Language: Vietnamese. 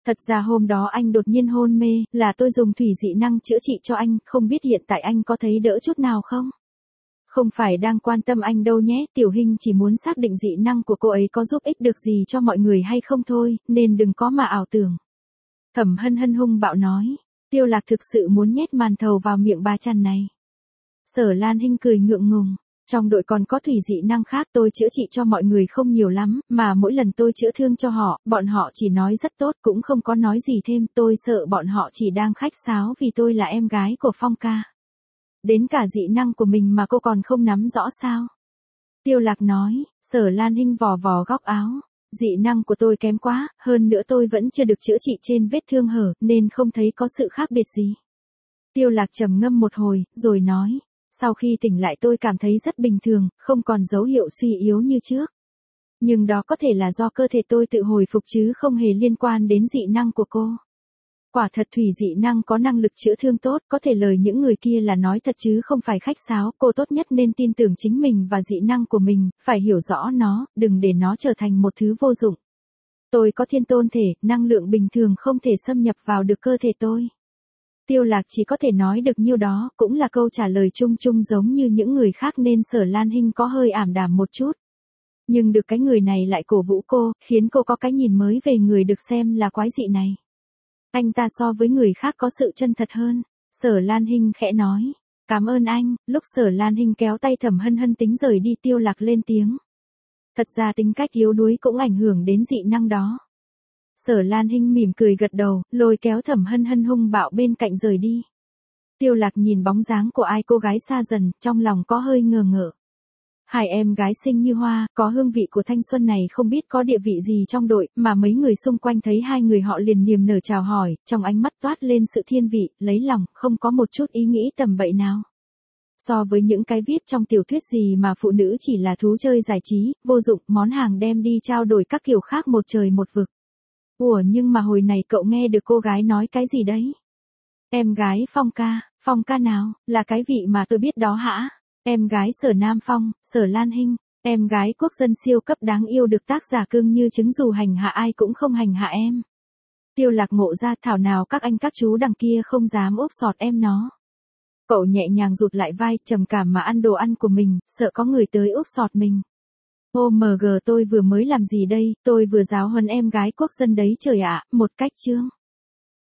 Thật ra hôm đó anh đột nhiên hôn mê, là tôi dùng thủy dị năng chữa trị cho anh, không biết hiện tại anh có thấy đỡ chút nào không? Không phải đang quan tâm anh đâu nhé, Tiểu Hinh chỉ muốn xác định dị năng của cô ấy có giúp ích được gì cho mọi người hay không thôi, nên đừng có mà ảo tưởng. Thẩm Hân Hân hung bạo nói, Tiêu Lạc thực sự muốn nhét màn thầu vào miệng bà chằn này. Sở Lan Hinh cười ngượng ngùng, trong đội còn có thủy dị năng khác, tôi chữa trị cho mọi người không nhiều lắm, mà mỗi lần tôi chữa thương cho họ, bọn họ chỉ nói rất tốt, cũng không có nói gì thêm, tôi sợ bọn họ chỉ đang khách sáo vì tôi là em gái của Phong ca. Đến cả dị năng của mình mà cô còn không nắm rõ sao? Tiêu Lạc nói. Sở Lan Hinh vò vò góc áo. Dị năng của tôi kém quá, hơn nữa tôi vẫn chưa được chữa trị trên vết thương hở, nên không thấy có sự khác biệt gì. Tiêu Lạc trầm ngâm một hồi, rồi nói. Sau khi tỉnh lại tôi cảm thấy rất bình thường, không còn dấu hiệu suy yếu như trước. Nhưng đó có thể là do cơ thể tôi tự hồi phục chứ không hề liên quan đến dị năng của cô. Quả thật thủy dị năng có năng lực chữa thương tốt, có thể lời những người kia là nói thật chứ không phải khách sáo, cô tốt nhất nên tin tưởng chính mình và dị năng của mình, phải hiểu rõ nó, đừng để nó trở thành một thứ vô dụng. Tôi có thiên tôn thể, năng lượng bình thường không thể xâm nhập vào được cơ thể tôi. Tiêu Lạc chỉ có thể nói được nhiêu đó, cũng là câu trả lời chung chung giống như những người khác nên Sở Lan Hinh có hơi ảm đạm một chút. Nhưng được cái người này lại cổ vũ cô, khiến cô có cái nhìn mới về người được xem là quái dị này. Anh ta so với người khác có sự chân thật hơn. Sở Lan Hinh khẽ nói. Cảm ơn anh. Lúc Sở Lan Hinh kéo tay Thẩm Hân Hân tính rời đi, Tiêu Lạc lên tiếng. Thật ra tính cách yếu đuối cũng ảnh hưởng đến dị năng đó. Sở Lan Hinh mỉm cười gật đầu, lôi kéo Thẩm Hân Hân hung bạo bên cạnh rời đi. Tiêu Lạc nhìn bóng dáng của ai cô gái xa dần, trong lòng có hơi ngờ ngợ. Hai em gái xinh như hoa, có hương vị của thanh xuân này không biết có địa vị gì trong đội, mà mấy người xung quanh thấy hai người họ liền niềm nở chào hỏi, trong ánh mắt toát lên sự thiên vị, lấy lòng, không có một chút ý nghĩ tầm bậy nào. So với những cái viết trong tiểu thuyết gì mà phụ nữ chỉ là thú chơi giải trí, vô dụng, món hàng đem đi trao đổi các kiểu khác một trời một vực. Ủa nhưng mà hồi này cậu nghe được cô gái nói cái gì đấy? Em gái Phong ca nào, là cái vị mà tôi biết đó hả? Em gái Sở Nam Phong, Sở Lan Hinh, em gái quốc dân siêu cấp đáng yêu được tác giả cưng như trứng dù hành hạ ai cũng không hành hạ em. Tiêu Lạc ngộ ra thảo nào các anh các chú đằng kia không dám úp sọt em nó. Cậu nhẹ nhàng rụt lại vai, trầm cảm mà ăn đồ ăn của mình, sợ có người tới úp sọt mình. OMG tôi vừa mới làm gì đây, tôi vừa giáo huấn em gái quốc dân đấy trời ạ, một cách chương.